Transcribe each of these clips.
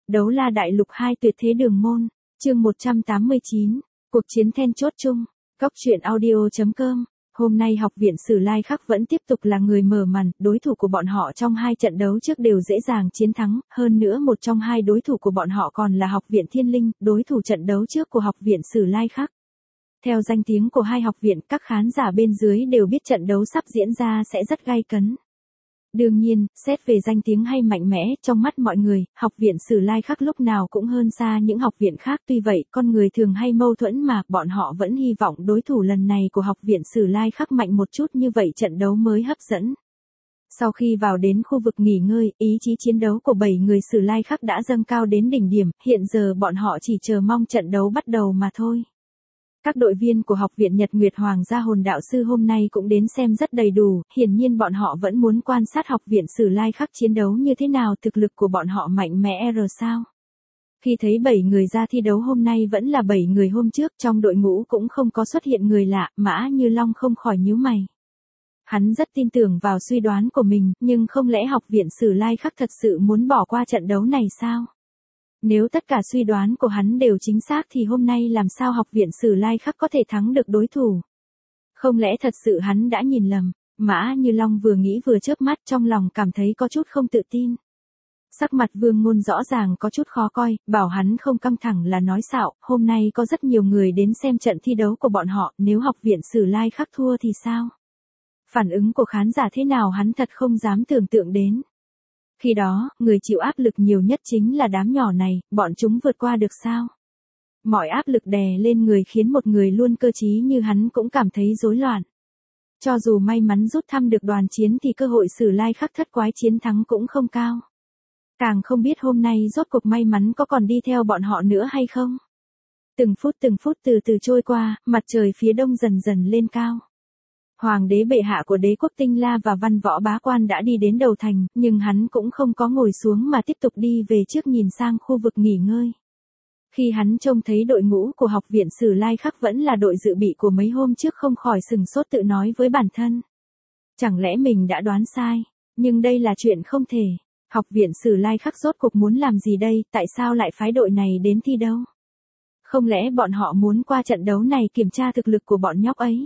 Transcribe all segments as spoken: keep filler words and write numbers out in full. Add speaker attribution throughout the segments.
Speaker 1: Đấu la đại lục hai tuyệt thế đường môn, chương một trăm tám mươi chín, cuộc chiến then chốt chung, góc truyện audio.com. Hôm nay học viện Sử Lai Khắc vẫn tiếp tục là người mở màn, đối thủ của bọn họ trong hai trận đấu trước đều dễ dàng chiến thắng, hơn nữa một trong hai đối thủ của bọn họ còn là học viện Thiên Linh, đối thủ trận đấu trước của học viện Sử Lai Khắc. Theo danh tiếng của hai học viện, các khán giả bên dưới đều biết trận đấu sắp diễn ra sẽ rất gay cấn. Đương nhiên, xét về danh tiếng hay mạnh mẽ, trong mắt mọi người, học viện Sử Lai Khắc lúc nào cũng hơn xa những học viện khác. Tuy vậy, con người thường hay mâu thuẫn mà, bọn họ vẫn hy vọng đối thủ lần này của học viện Sử Lai Khắc mạnh một chút, như vậy trận đấu mới hấp dẫn. Sau khi vào đến khu vực nghỉ ngơi, ý chí chiến đấu của bảy người Sử Lai Khắc đã dâng cao đến đỉnh điểm, hiện giờ bọn họ chỉ chờ mong trận đấu bắt đầu mà thôi. Các đội viên của học viện Nhật Nguyệt Hoàng gia hồn đạo sư hôm nay cũng đến xem rất đầy đủ, hiển nhiên bọn họ vẫn muốn quan sát học viện Sử Lai Khắc chiến đấu như thế nào, thực lực của bọn họ mạnh mẽ rồi sao. Khi thấy bảy người ra thi đấu hôm nay vẫn là bảy người hôm trước, trong đội ngũ cũng không có xuất hiện người lạ, Mã Như Long không khỏi nhíu mày. Hắn rất tin tưởng vào suy đoán của mình, nhưng không lẽ học viện Sử Lai Khắc thật sự muốn bỏ qua trận đấu này sao? Nếu tất cả suy đoán của hắn đều chính xác thì hôm nay làm sao học viện Sử Lai Khắc có thể thắng được đối thủ? Không lẽ thật sự hắn đã nhìn lầm? Mã Như Long vừa nghĩ vừa chớp mắt, trong lòng cảm thấy có chút không tự tin. Sắc mặt Vương Ngôn rõ ràng có chút khó coi, bảo hắn không căng thẳng là nói xạo, hôm nay có rất nhiều người đến xem trận thi đấu của bọn họ, nếu học viện Sử Lai Khắc thua thì sao? Phản ứng của khán giả thế nào hắn thật không dám tưởng tượng đến. Khi đó, người chịu áp lực nhiều nhất chính là đám nhỏ này, bọn chúng vượt qua được sao? Mọi áp lực đè lên người khiến một người luôn cơ trí như hắn cũng cảm thấy rối loạn. Cho dù may mắn rút thăm được đoàn chiến thì cơ hội Sử Lai Khắc thất quái chiến thắng cũng không cao. Càng không biết hôm nay rốt cuộc may mắn có còn đi theo bọn họ nữa hay không. Từng phút từng phút từ từ trôi qua, mặt trời phía đông dần dần lên cao. Hoàng đế bệ hạ của đế quốc Tinh La và Văn Võ Bá Quan đã đi đến đầu thành, nhưng hắn cũng không có ngồi xuống mà tiếp tục đi về trước nhìn sang khu vực nghỉ ngơi. Khi hắn trông thấy đội ngũ của học viện Sử Lai Khắc vẫn là đội dự bị của mấy hôm trước không khỏi sừng sốt tự nói với bản thân. Chẳng lẽ mình đã đoán sai, nhưng đây là chuyện không thể. Học viện Sử Lai Khắc rốt cuộc muốn làm gì đây, tại sao lại phái đội này đến thi đấu? Không lẽ bọn họ muốn qua trận đấu này kiểm tra thực lực của bọn nhóc ấy?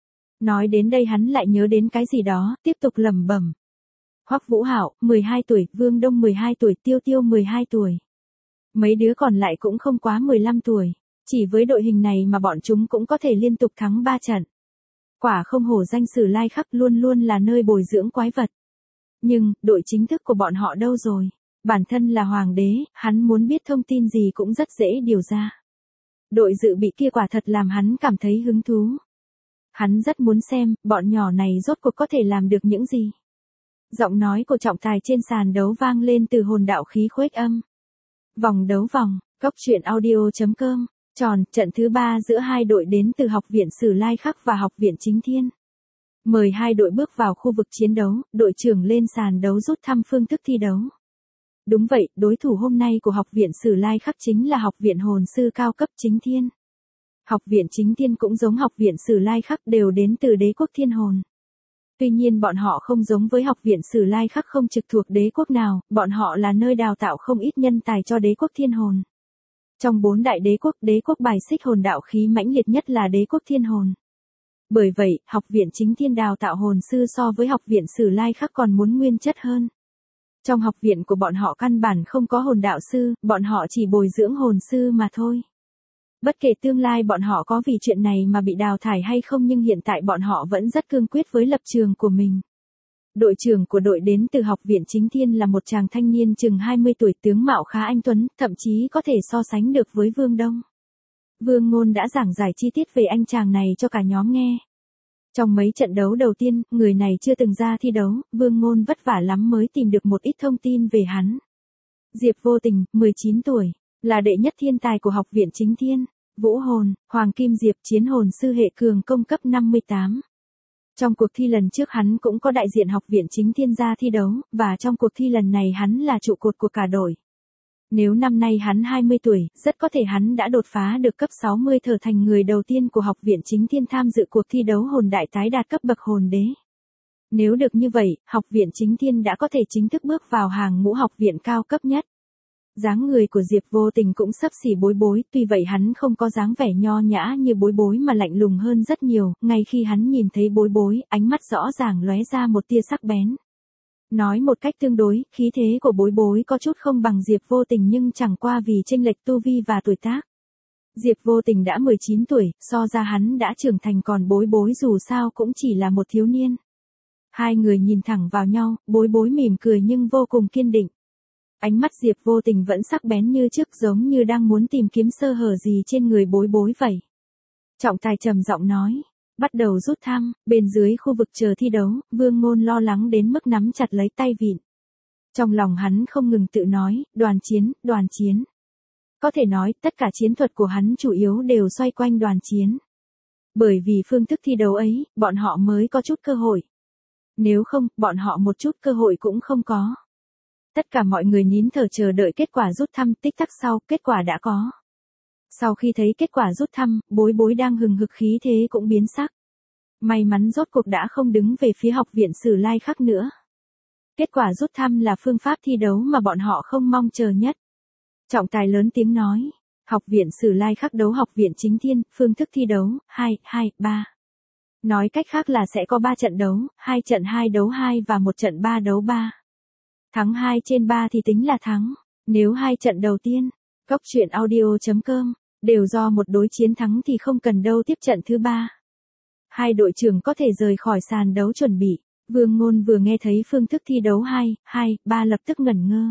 Speaker 1: Nói đến đây hắn lại nhớ đến cái gì đó, tiếp tục lẩm bẩm. Hoắc Vũ Hạo, mười hai tuổi, Vương Đông mười hai tuổi, Tiêu Tiêu mười hai tuổi. Mấy đứa còn lại cũng không quá mười lăm tuổi, chỉ với đội hình này mà bọn chúng cũng có thể liên tục thắng ba trận. Quả không hổ danh Sử Lai Khắc, luôn luôn là nơi bồi dưỡng quái vật. Nhưng, đội chính thức của bọn họ đâu rồi? Bản thân là hoàng đế, hắn muốn biết thông tin gì cũng rất dễ điều ra. Đội dự bị kia quả thật làm hắn cảm thấy hứng thú. Hắn rất muốn xem, bọn nhỏ này rốt cuộc có thể làm được những gì. Giọng nói của trọng tài trên sàn đấu vang lên từ hồn đạo khí khuếch âm. Vòng đấu vòng, góc truyện audio.com, tròn, trận thứ ba giữa hai đội đến từ học viện Sử Lai Khắc và học viện Chính Thiên. Mời hai đội bước vào khu vực chiến đấu, đội trưởng lên sàn đấu rút thăm phương thức thi đấu. Đúng vậy, đối thủ hôm nay của học viện Sử Lai Khắc chính là học viện hồn sư cao cấp Chính Thiên. Học viện Chính Thiên cũng giống học viện Sử Lai Khắc, đều đến từ đế quốc Thiên Hồn. Tuy nhiên bọn họ không giống với học viện Sử Lai Khắc không trực thuộc đế quốc nào, bọn họ là nơi đào tạo không ít nhân tài cho đế quốc Thiên Hồn. Trong bốn đại đế quốc, đế quốc bài xích hồn đạo khí mãnh liệt nhất là đế quốc Thiên Hồn. Bởi vậy, học viện Chính Thiên đào tạo hồn sư so với học viện Sử Lai Khắc còn muốn nguyên chất hơn. Trong học viện của bọn họ căn bản không có hồn đạo sư, bọn họ chỉ bồi dưỡng hồn sư mà thôi. Bất kể tương lai bọn họ có vì chuyện này mà bị đào thải hay không, nhưng hiện tại bọn họ vẫn rất cương quyết với lập trường của mình. Đội trưởng của đội đến từ học viện Chính Thiên là một chàng thanh niên chừng hai mươi tuổi, tướng mạo khá anh tuấn, thậm chí có thể so sánh được với Vương Đông. Vương Ngôn đã giảng giải chi tiết về anh chàng này cho cả nhóm nghe. Trong mấy trận đấu đầu tiên, người này chưa từng ra thi đấu, Vương Ngôn vất vả lắm mới tìm được một ít thông tin về hắn. Diệp Vô Tình, mười chín tuổi, là đệ nhất thiên tài của học viện Chính Thiên. Vũ hồn, Hoàng Kim Diệp, chiến hồn sư hệ cường công cấp năm mươi tám. Trong cuộc thi lần trước hắn cũng có đại diện học viện Chính Thiên ra thi đấu, và trong cuộc thi lần này hắn là trụ cột của cả đội. Nếu năm nay hắn hai mươi tuổi, rất có thể hắn đã đột phá được cấp sáu mươi, trở thành người đầu tiên của học viện Chính Thiên tham dự cuộc thi đấu hồn đại tái đạt cấp bậc hồn đế. Nếu được như vậy, học viện Chính Thiên đã có thể chính thức bước vào hàng ngũ học viện cao cấp nhất. Dáng người của Diệp Vô Tình cũng xấp xỉ Bối Bối, tuy vậy hắn không có dáng vẻ nho nhã như Bối Bối mà lạnh lùng hơn rất nhiều, ngay khi hắn nhìn thấy Bối Bối, ánh mắt rõ ràng lóe ra một tia sắc bén. Nói một cách tương đối, khí thế của Bối Bối có chút không bằng Diệp Vô Tình nhưng chẳng qua vì chênh lệch tu vi và tuổi tác. Diệp Vô Tình đã mười chín tuổi, so ra hắn đã trưởng thành còn Bối Bối dù sao cũng chỉ là một thiếu niên. Hai người nhìn thẳng vào nhau, Bối Bối mỉm cười nhưng vô cùng kiên định. Ánh mắt Diệp Vô Tình vẫn sắc bén như trước giống như đang muốn tìm kiếm sơ hở gì trên người Bối Bối vậy. Trọng tài trầm giọng nói. Bắt đầu rút thăm, bên dưới khu vực chờ thi đấu, Vương Ngôn lo lắng đến mức nắm chặt lấy tay vịn. Trong lòng hắn không ngừng tự nói, đoàn chiến, đoàn chiến. Có thể nói, tất cả chiến thuật của hắn chủ yếu đều xoay quanh đoàn chiến. Bởi vì phương thức thi đấu ấy, bọn họ mới có chút cơ hội. Nếu không, bọn họ một chút cơ hội cũng không có. Tất cả mọi người nín thở chờ đợi kết quả rút thăm, tích tắc sau, kết quả đã có. Sau khi thấy kết quả rút thăm, Bối Bối đang hừng hực khí thế cũng biến sắc. May mắn rốt cuộc đã không đứng về phía học viện Sử Lai Khắc nữa. Kết quả rút thăm là phương pháp thi đấu mà bọn họ không mong chờ nhất. Trọng tài lớn tiếng nói, học viện Sử Lai Khắc đấu học viện Chính Thiên, phương thức thi đấu, hai, hai, ba. Nói cách khác là sẽ có ba trận đấu, hai trận hai đấu hai và một trận ba đấu ba. Thắng hai trên ba thì tính là thắng. Nếu hai trận đầu tiên, Góc truyện audio chấm com, đều do một đối chiến thắng thì không cần đâu tiếp trận thứ ba. Hai đội trưởng có thể rời khỏi sàn đấu chuẩn bị. Vương Ngôn vừa nghe thấy phương thức thi đấu hai, hai, ba lập tức ngẩn ngơ.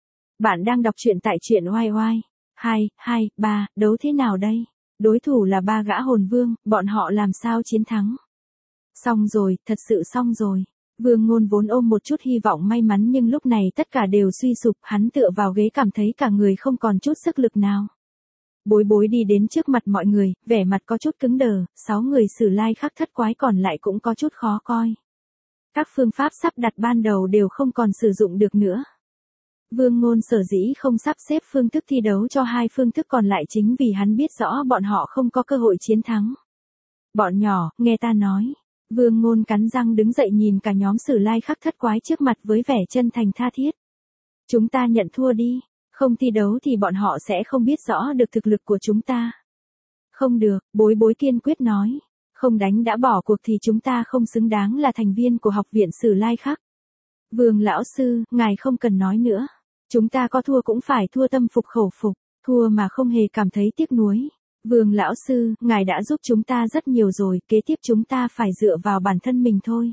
Speaker 1: Bạn đang đọc truyện tại truyện oai oai. hai, hai, ba, đấu thế nào đây? Đối thủ là ba gã hồn vương, bọn họ làm sao chiến thắng? Xong rồi, thật sự xong rồi. Vương Ngôn vốn ôm một chút hy vọng may mắn nhưng lúc này tất cả đều suy sụp, hắn tựa vào ghế cảm thấy cả người không còn chút sức lực nào. Bối Bối đi đến trước mặt mọi người, vẻ mặt có chút cứng đờ, sáu người Sử Lai Khắc thất quái còn lại cũng có chút khó coi. Các phương pháp sắp đặt ban đầu đều không còn sử dụng được nữa. Vương Ngôn sở dĩ không sắp xếp phương thức thi đấu cho hai phương thức còn lại chính vì hắn biết rõ bọn họ không có cơ hội chiến thắng. Bọn nhỏ, nghe ta nói. Vương Ngôn cắn răng đứng dậy nhìn cả nhóm Sử Lai Khắc thất quái trước mặt với vẻ chân thành tha thiết. Chúng ta nhận thua đi, không thi đấu thì bọn họ sẽ không biết rõ được thực lực của chúng ta. Không được, Bối Bối kiên quyết nói. Không đánh đã bỏ cuộc thì chúng ta không xứng đáng là thành viên của học viện Sử Lai Khắc. Vương lão sư, ngài không cần nói nữa. Chúng ta có thua cũng phải thua tâm phục khẩu phục, thua mà không hề cảm thấy tiếc nuối. Vương lão sư, ngài đã giúp chúng ta rất nhiều rồi, kế tiếp chúng ta phải dựa vào bản thân mình thôi.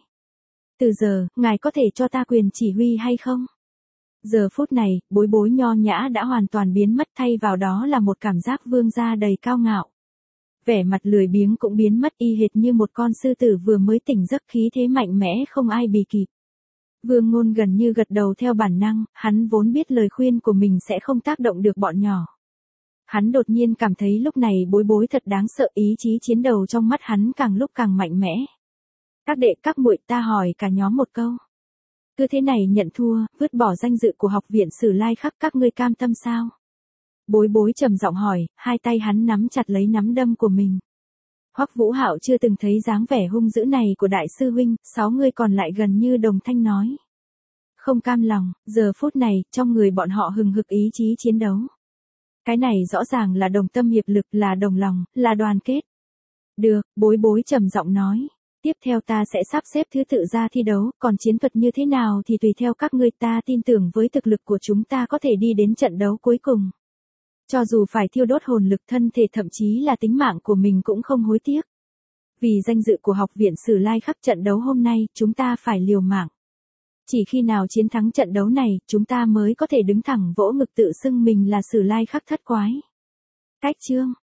Speaker 1: Từ giờ, ngài có thể cho ta quyền chỉ huy hay không? Giờ phút này, Bối Bối nho nhã đã hoàn toàn biến mất, thay vào đó là một cảm giác vương gia đầy cao ngạo. Vẻ mặt lười biếng cũng biến mất y hệt như một con sư tử vừa mới tỉnh giấc, khí thế mạnh mẽ không ai bì kịp. Vương Ngôn gần như gật đầu theo bản năng, hắn vốn biết lời khuyên của mình sẽ không tác động được bọn nhỏ. Hắn đột nhiên cảm thấy lúc này Bối Bối thật đáng sợ, ý chí chiến đấu trong mắt hắn càng lúc càng mạnh mẽ. Các đệ các muội, ta hỏi cả nhóm một câu. Cứ thế này nhận thua, vứt bỏ danh dự của học viện Sử Lai Khắc, các ngươi cam tâm sao? Bối Bối trầm giọng hỏi, hai tay hắn nắm chặt lấy nắm đâm của mình. Hoắc Vũ Hạo chưa từng thấy dáng vẻ hung dữ này của đại sư huynh, sáu người còn lại gần như đồng thanh nói. Không cam lòng, giờ phút này, trong người bọn họ hừng hực ý chí chiến đấu. Cái này rõ ràng là đồng tâm hiệp lực, là đồng lòng, là đoàn kết. Được, Bối Bối trầm giọng nói. Tiếp theo ta sẽ sắp xếp thứ tự ra thi đấu, còn chiến thuật như thế nào thì tùy theo các ngươi, ta tin tưởng với thực lực của chúng ta có thể đi đến trận đấu cuối cùng. Cho dù phải thiêu đốt hồn lực, thân thể, thậm chí là tính mạng của mình cũng không hối tiếc. Vì danh dự của học viện Sử Lai Khắc, trận đấu hôm nay, chúng ta phải liều mạng. Chỉ khi nào chiến thắng trận đấu này, chúng ta mới có thể đứng thẳng vỗ ngực tự xưng mình là Sử Lai Khắc thất quái. Cách chương